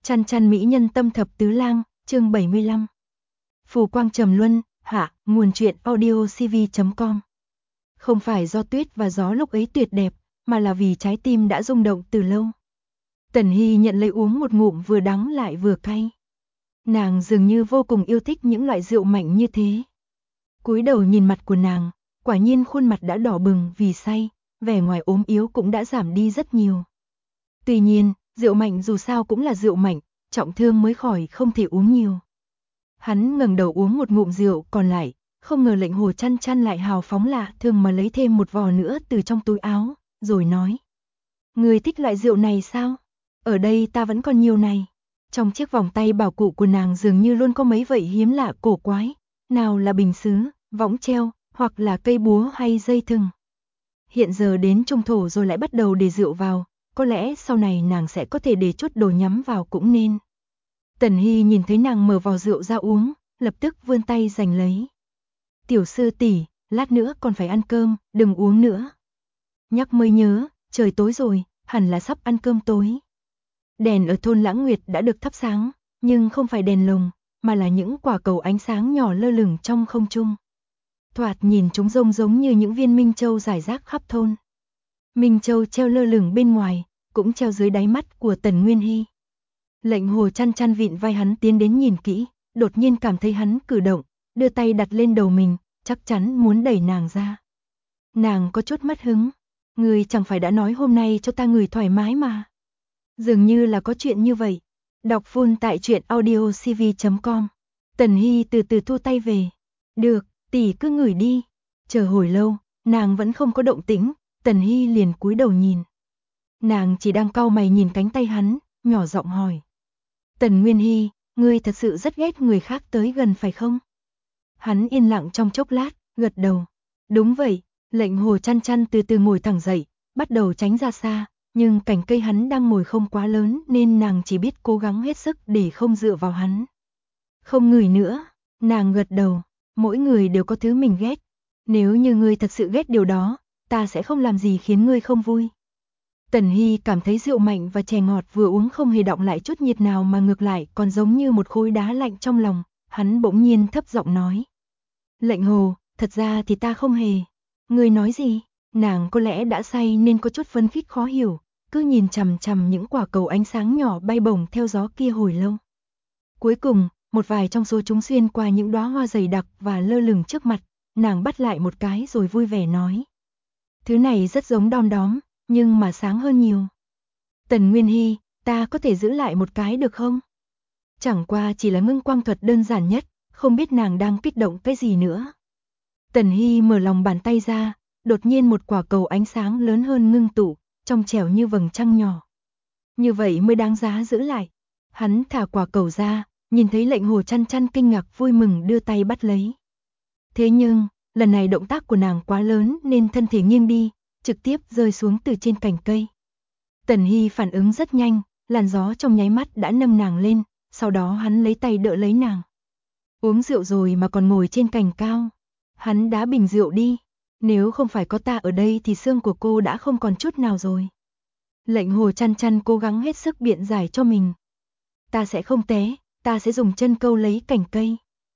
Chăn chăn mỹ nhân tâm thập tứ lang, chương 75. Phù quang trầm luân, hạ, nguồn truyện audiocv.com. Không phải do tuyết và gió lúc ấy tuyệt đẹp, mà là vì trái tim đã rung động từ lâu. Tần Hy nhận lấy uống một ngụm vừa đắng lại vừa cay. Nàng dường như vô cùng yêu thích những loại rượu mạnh như thế. Cúi đầu nhìn mặt của nàng, quả nhiên khuôn mặt đã đỏ bừng vì say, vẻ ngoài ốm yếu cũng đã giảm đi rất nhiều. Tuy nhiên, rượu mạnh dù sao cũng là rượu mạnh, trọng thương mới khỏi không thể uống nhiều. Hắn ngẩng đầu uống một ngụm rượu còn lại, không ngờ Lệnh Hồ Chăn Chăn lại hào phóng lạ thường mà lấy thêm một vò nữa từ trong túi áo, rồi nói. Người thích loại rượu này sao? Ở đây ta vẫn còn nhiều này. Trong chiếc vòng tay bảo cụ của nàng dường như luôn có mấy vậy hiếm lạ cổ quái, nào là bình sứ, võng treo, hoặc là cây búa hay dây thừng. Hiện giờ đến trung thổ rồi lại bắt đầu để rượu vào, có lẽ sau này nàng sẽ có thể để chút đồ nhắm vào cũng nên. Tần Hy nhìn thấy nàng mở vò rượu ra uống, lập tức vươn tay giành lấy. Tiểu sư tỷ, lát nữa còn phải ăn cơm, đừng uống nữa. Nhắc mới nhớ, trời tối rồi, hẳn là sắp ăn cơm tối. Đèn ở thôn Lãng Nguyệt đã được thắp sáng, nhưng không phải đèn lồng, mà là những quả cầu ánh sáng nhỏ lơ lửng trong không trung. Thoạt nhìn chúng giống như những viên minh châu rải rác khắp thôn. Minh châu treo lơ lửng bên ngoài, cũng treo dưới đáy mắt của Tần Nguyên Hy. Lệnh Hồ Chăn Chăn vịn vai hắn tiến đến nhìn kỹ, đột nhiên cảm thấy hắn cử động, đưa tay đặt lên đầu mình, chắc chắn muốn đẩy nàng ra. Nàng có chút mất hứng, người chẳng phải đã nói hôm nay cho ta ngửi thoải mái mà. Dường như là có chuyện như vậy. Đọc full tại truyện audiocv.com. Tần Hy từ từ thu tay về. Được, tỷ cứ ngửi đi. Chờ hồi lâu, nàng vẫn không có động tĩnh, Tần Hy liền cúi đầu nhìn. Nàng chỉ đang cau mày nhìn cánh tay hắn, nhỏ giọng hỏi. Tần Nguyên Hy, ngươi thật sự rất ghét người khác tới gần phải không? Hắn yên lặng trong chốc lát, gật đầu. Đúng vậy, Lệnh Hồ Chăn Chăn từ từ ngồi thẳng dậy, bắt đầu tránh ra xa, nhưng cành cây hắn đang ngồi không quá lớn nên nàng chỉ biết cố gắng hết sức để không dựa vào hắn. Không ngửi nữa, nàng gật đầu, mỗi người đều có thứ mình ghét. Nếu như ngươi thật sự ghét điều đó, ta sẽ không làm gì khiến ngươi không vui. Tần Hy cảm thấy rượu mạnh và chè ngọt vừa uống không hề đọng lại chút nhiệt nào mà ngược lại còn giống như một khối đá lạnh trong lòng, hắn bỗng nhiên thấp giọng nói. Lệnh Hồ, thật ra thì ta không hề. Ngươi nói gì? Nàng có lẽ đã say nên có chút phấn khích khó hiểu, cứ nhìn chằm chằm những quả cầu ánh sáng nhỏ bay bổng theo gió kia hồi lâu. Cuối cùng, một vài trong số chúng xuyên qua những đóa hoa dày đặc và lơ lửng trước mặt, nàng bắt lại một cái rồi vui vẻ nói. Thứ này rất giống đom đóm, nhưng mà sáng hơn nhiều. Tần Nguyên Hy, ta có thể giữ lại một cái được không? Chẳng qua chỉ là ngưng quang thuật đơn giản nhất, không biết nàng đang kích động cái gì nữa. Tần Hy mở lòng bàn tay ra, đột nhiên một quả cầu ánh sáng lớn hơn ngưng tụ, trong trẻo như vầng trăng nhỏ. Như vậy mới đáng giá giữ lại. Hắn thả quả cầu ra, nhìn thấy Lệnh Hồ Chăn Chăn kinh ngạc vui mừng đưa tay bắt lấy. Thế nhưng, lần này động tác của nàng quá lớn nên thân thể nghiêng đi, trực tiếp rơi xuống từ trên cành cây. Tần Hy phản ứng rất nhanh, làn gió trong nháy mắt đã nâng nàng lên, sau đó hắn lấy tay đỡ lấy nàng. Uống rượu rồi mà còn ngồi trên cành cao. Hắn đá bình rượu đi. Nếu không phải có ta ở đây thì xương của cô đã không còn chút nào rồi. Lệnh Hồ Chăn Chăn cố gắng hết sức biện giải cho mình. Ta sẽ không té, ta sẽ dùng chân câu lấy cành cây.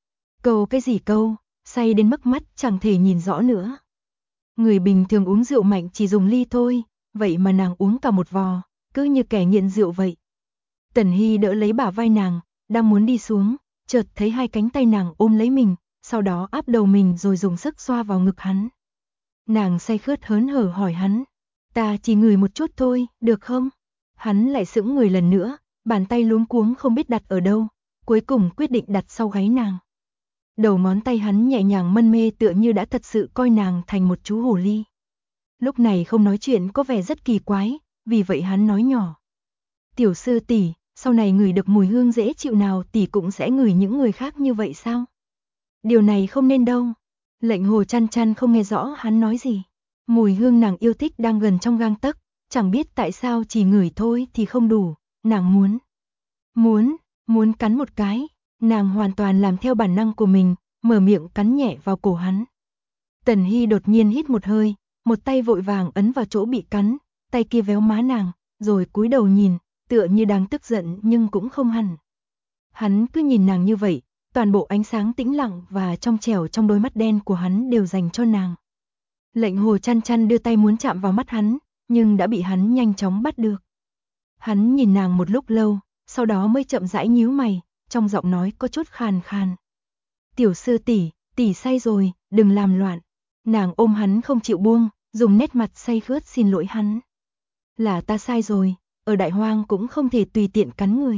Câu cái gì câu, say đến mức mắt chẳng thể nhìn rõ nữa. Người bình thường uống rượu mạnh chỉ dùng ly thôi, vậy mà nàng uống cả một vò, cứ như kẻ nghiện rượu vậy. Tần Hy đỡ lấy bả vai nàng, đang muốn đi xuống, chợt thấy hai cánh tay nàng ôm lấy mình, sau đó áp đầu mình rồi dùng sức xoa vào ngực hắn. Nàng say khướt hớn hở hỏi hắn, ta chỉ ngửi một chút thôi, được không? Hắn lại sững người lần nữa, bàn tay luống cuống không biết đặt ở đâu, cuối cùng quyết định đặt sau gáy nàng. Đầu ngón tay hắn nhẹ nhàng mân mê tựa như đã thật sự coi nàng thành một chú hồ ly. Lúc này không nói chuyện có vẻ rất kỳ quái, vì vậy hắn nói nhỏ. Tiểu sư tỷ, sau này ngửi được mùi hương dễ chịu nào tỷ cũng sẽ ngửi những người khác như vậy sao? Điều này không nên đâu. Lệnh Hồ Chăn Chăn không nghe rõ hắn nói gì. Mùi hương nàng yêu thích đang gần trong gang tấc, chẳng biết tại sao chỉ ngửi thôi thì không đủ, nàng muốn cắn một cái, nàng hoàn toàn làm theo bản năng của mình, mở miệng cắn nhẹ vào cổ hắn. Tần Hy đột nhiên hít một hơi, một tay vội vàng ấn vào chỗ bị cắn, tay kia véo má nàng, rồi cúi đầu nhìn, tựa như đang tức giận nhưng cũng không hẳn. Hắn cứ nhìn nàng như vậy, toàn bộ ánh sáng tĩnh lặng và trong trẻo trong đôi mắt đen của hắn đều dành cho nàng. Lệnh Hồ Chăn Chăn đưa tay muốn chạm vào mắt hắn, nhưng đã bị hắn nhanh chóng bắt được. Hắn nhìn nàng một lúc lâu, sau đó mới chậm rãi nhíu mày, trong giọng nói có chút khàn khàn. Tiểu sư tỷ, tỷ say rồi, đừng làm loạn. Nàng ôm hắn không chịu buông, dùng nét mặt say khướt xin lỗi hắn. Là ta sai rồi, ở Đại Hoang cũng không thể tùy tiện cắn người.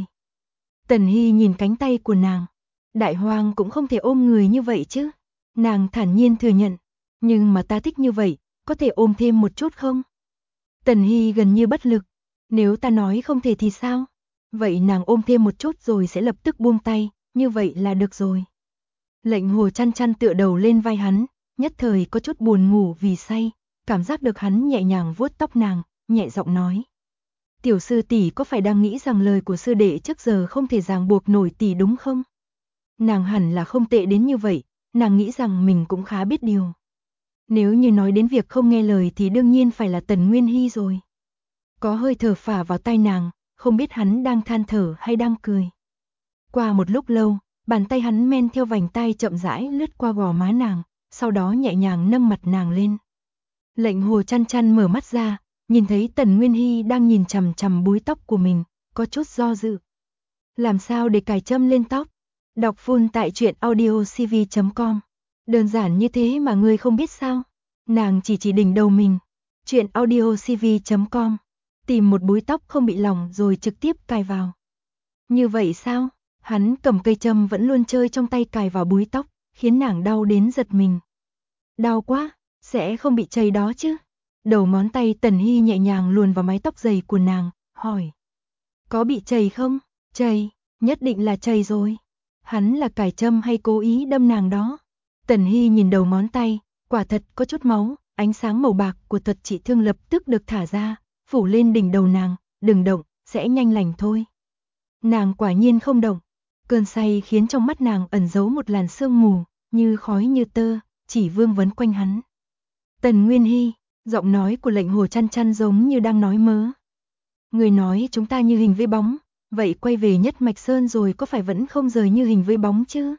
Tần Hy nhìn cánh tay của nàng. Đại Hoang cũng không thể ôm người như vậy chứ. Nàng thản nhiên thừa nhận. Nhưng mà ta thích như vậy, có thể ôm thêm một chút không? Tần Hy gần như bất lực. Nếu ta nói không thể thì sao? Vậy nàng ôm thêm một chút rồi sẽ lập tức buông tay, như vậy là được rồi. Lệnh Hồ Chăn Chăn tựa đầu lên vai hắn, nhất thời có chút buồn ngủ vì say, cảm giác được hắn nhẹ nhàng vuốt tóc nàng, nhẹ giọng nói. Tiểu sư tỷ có phải đang nghĩ rằng lời của sư đệ trước giờ không thể ràng buộc nổi tỷ đúng không? Nàng hẳn là không tệ đến như vậy, nàng nghĩ rằng mình cũng khá biết điều. Nếu như nói đến việc không nghe lời thì đương nhiên phải là Tần Nguyên Hy rồi. Có hơi thở phả vào tai nàng, không biết hắn đang than thở hay đang cười. Qua một lúc lâu, bàn tay hắn men theo vành tai chậm rãi lướt qua gò má nàng, sau đó nhẹ nhàng nâng mặt nàng lên. Lệnh Hồ Chăn Chăn mở mắt ra, nhìn thấy Tần Nguyên Hy đang nhìn chằm chằm búi tóc của mình, có chút do dự. Làm sao để cài châm lên tóc? Đọc full tại truyện audiocv.com. Đơn giản như thế mà ngươi không biết sao? Nàng chỉ đỉnh đầu mình. Truyện audiocv.com. Tìm một búi tóc không bị lỏng rồi trực tiếp cài vào. Như vậy sao? Hắn cầm cây châm vẫn luôn chơi trong tay cài vào búi tóc, khiến nàng đau đến giật mình. Đau quá, sẽ không bị chảy đó chứ? Đầu ngón tay Tần Hy nhẹ nhàng luồn vào mái tóc dày của nàng, hỏi. Có bị chảy không? Chảy, nhất định là chảy rồi. Hắn là cài châm hay cố ý đâm nàng đó? Tần Hy nhìn đầu ngón tay, quả thật có chút máu, ánh sáng màu bạc của thuật trị thương lập tức được thả ra, phủ lên đỉnh đầu nàng, đừng động, sẽ nhanh lành thôi. Nàng quả nhiên không động, cơn say khiến trong mắt nàng ẩn giấu một làn sương mù, như khói như tơ, chỉ vương vấn quanh hắn. Tần Nguyên Hy, giọng nói của Lệnh Hồ Chăn Chăn giống như đang nói mớ. Người nói chúng ta như hình với bóng, vậy quay về Nhất Mạch Sơn rồi có phải vẫn không rời như hình với bóng chứ?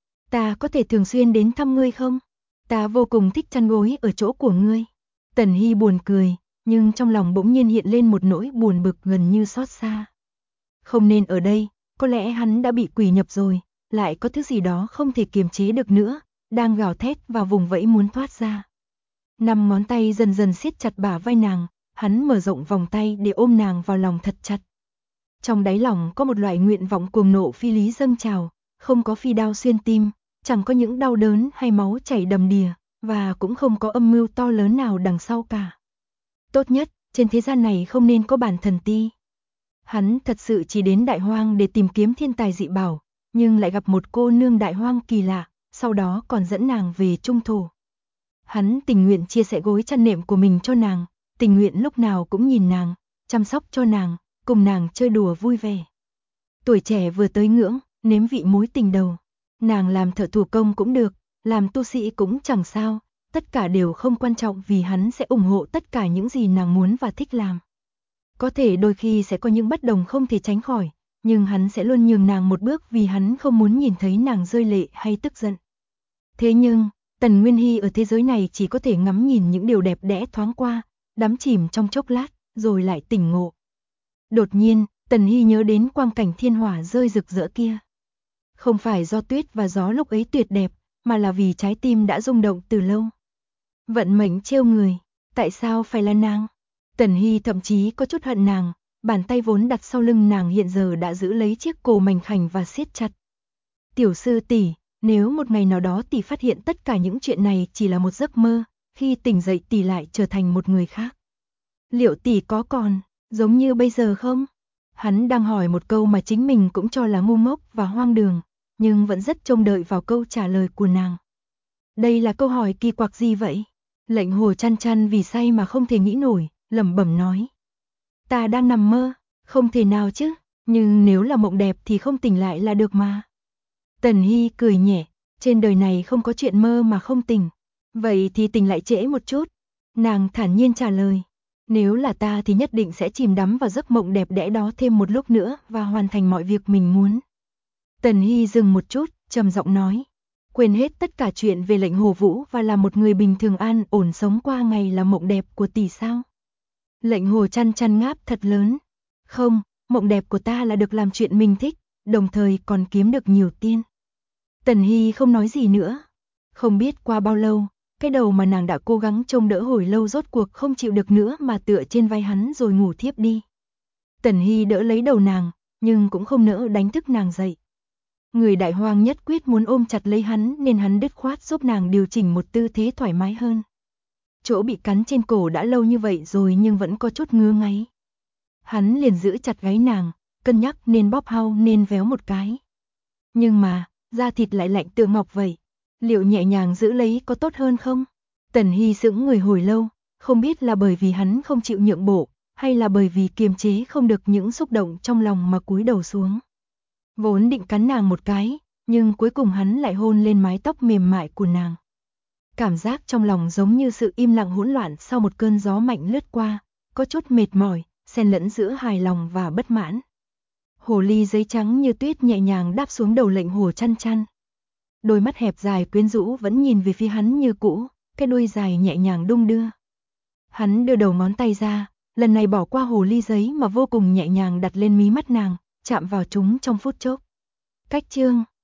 Ta có thể thường xuyên đến thăm ngươi không? Ta vô cùng thích chăn gối ở chỗ của ngươi. Tần Hy buồn cười, nhưng trong lòng bỗng nhiên hiện lên một nỗi buồn bực gần như xót xa. Không nên ở đây, có lẽ hắn đã bị quỷ nhập rồi, lại có thứ gì đó không thể kiềm chế được nữa, đang gào thét và vùng vẫy muốn thoát ra. 5 ngón tay dần dần siết chặt bả vai nàng, hắn mở rộng vòng tay để ôm nàng vào lòng thật chặt. Trong đáy lòng có một loại nguyện vọng cuồng nộ phi lý dâng trào, không có phi đao xuyên tim, chẳng có những đau đớn hay máu chảy đầm đìa, và cũng không có âm mưu to lớn nào đằng sau cả. Tốt nhất, trên thế gian này không nên có bản thần ti. Hắn thật sự chỉ đến Đại Hoang để tìm kiếm thiên tài dị bảo, nhưng lại gặp một cô nương Đại Hoang kỳ lạ, sau đó còn dẫn nàng về trung thổ. Hắn tình nguyện chia sẻ gối chăn nệm của mình cho nàng, tình nguyện lúc nào cũng nhìn nàng, chăm sóc cho nàng, cùng nàng chơi đùa vui vẻ. Tuổi trẻ vừa tới ngưỡng, nếm vị mối tình đầu. Nàng làm thợ thủ công cũng được, làm tu sĩ cũng chẳng sao, tất cả đều không quan trọng vì hắn sẽ ủng hộ tất cả những gì nàng muốn và thích làm. Có thể đôi khi sẽ có những bất đồng không thể tránh khỏi, nhưng hắn sẽ luôn nhường nàng một bước vì hắn không muốn nhìn thấy nàng rơi lệ hay tức giận. Thế nhưng, Tần Nguyên Hy ở thế giới này chỉ có thể ngắm nhìn những điều đẹp đẽ thoáng qua, đắm chìm trong chốc lát, rồi lại tỉnh ngộ. Đột nhiên, Tần Hy nhớ đến quang cảnh thiên hỏa rơi rực rỡ kia. Không phải do tuyết và gió lúc ấy tuyệt đẹp, mà là vì trái tim đã rung động từ lâu. Vận mệnh trêu người, tại sao phải là nàng? Tần Hy thậm chí có chút hận nàng, bàn tay vốn đặt sau lưng nàng hiện giờ đã giữ lấy chiếc cổ mảnh khảnh và siết chặt. Tiểu sư tỷ, nếu một ngày nào đó tỷ phát hiện tất cả những chuyện này chỉ là một giấc mơ, khi tỉnh dậy tỷ lại trở thành một người khác. Liệu tỷ có còn giống như bây giờ không? Hắn đang hỏi một câu mà chính mình cũng cho là ngu ngốc và hoang đường, nhưng vẫn rất trông đợi vào câu trả lời của nàng. Đây là câu hỏi kỳ quặc gì vậy? Lệnh Hồ Chăn Chăn vì say mà không thể nghĩ nổi, lẩm bẩm nói. Ta đang nằm mơ, không thể nào chứ, nhưng nếu là mộng đẹp thì không tỉnh lại là được mà. Tần Hy cười nhẹ, trên đời này không có chuyện mơ mà không tỉnh. Vậy thì tỉnh lại trễ một chút. Nàng thản nhiên trả lời. Nếu là ta thì nhất định sẽ chìm đắm vào giấc mộng đẹp đẽ đó thêm một lúc nữa và hoàn thành mọi việc mình muốn. Tần Hy dừng một chút, trầm giọng nói. Quên hết tất cả chuyện về lệnh Hồ Vũ và là một người bình thường an ổn sống qua ngày là mộng đẹp của tỷ sao? Lệnh Hồ chăn chăn ngáp thật lớn. Không, mộng đẹp của ta là được làm chuyện mình thích, đồng thời còn kiếm được nhiều tiền. Tần Hy không nói gì nữa. Không biết qua bao lâu, cái đầu mà nàng đã cố gắng trông đỡ hồi lâu rốt cuộc không chịu được nữa mà tựa trên vai hắn rồi ngủ thiếp đi. Tần Hy đỡ lấy đầu nàng, nhưng cũng không nỡ đánh thức nàng dậy. Người đại hoang nhất quyết muốn ôm chặt lấy hắn nên hắn đứt khoát giúp nàng điều chỉnh một tư thế thoải mái hơn. Chỗ bị cắn trên cổ đã lâu như vậy rồi nhưng vẫn có chút ngứa ngáy. Hắn liền giữ chặt gáy nàng, cân nhắc nên bóp hao nên véo một cái. Nhưng mà, da thịt lại lạnh tựa ngọc vậy. Liệu nhẹ nhàng giữ lấy có tốt hơn không? Tần Hy sững người hồi lâu, không biết là bởi vì hắn không chịu nhượng bộ, hay là bởi vì kiềm chế không được những xúc động trong lòng mà cúi đầu xuống. Vốn định cắn nàng một cái, nhưng cuối cùng hắn lại hôn lên mái tóc mềm mại của nàng. Cảm giác trong lòng giống như sự im lặng hỗn loạn sau một cơn gió mạnh lướt qua, có chút mệt mỏi, xen lẫn giữa hài lòng và bất mãn. Hồ ly giấy trắng như tuyết nhẹ nhàng đáp xuống đầu lệnh Hồ chăn chăn. Đôi mắt hẹp dài quyến rũ vẫn nhìn về phía hắn như cũ, cái đuôi dài nhẹ nhàng đung đưa. Hắn đưa đầu ngón tay ra, lần này bỏ qua hồ ly giấy mà vô cùng nhẹ nhàng đặt lên mí mắt nàng, chạm vào chúng trong phút chốc. Cách chương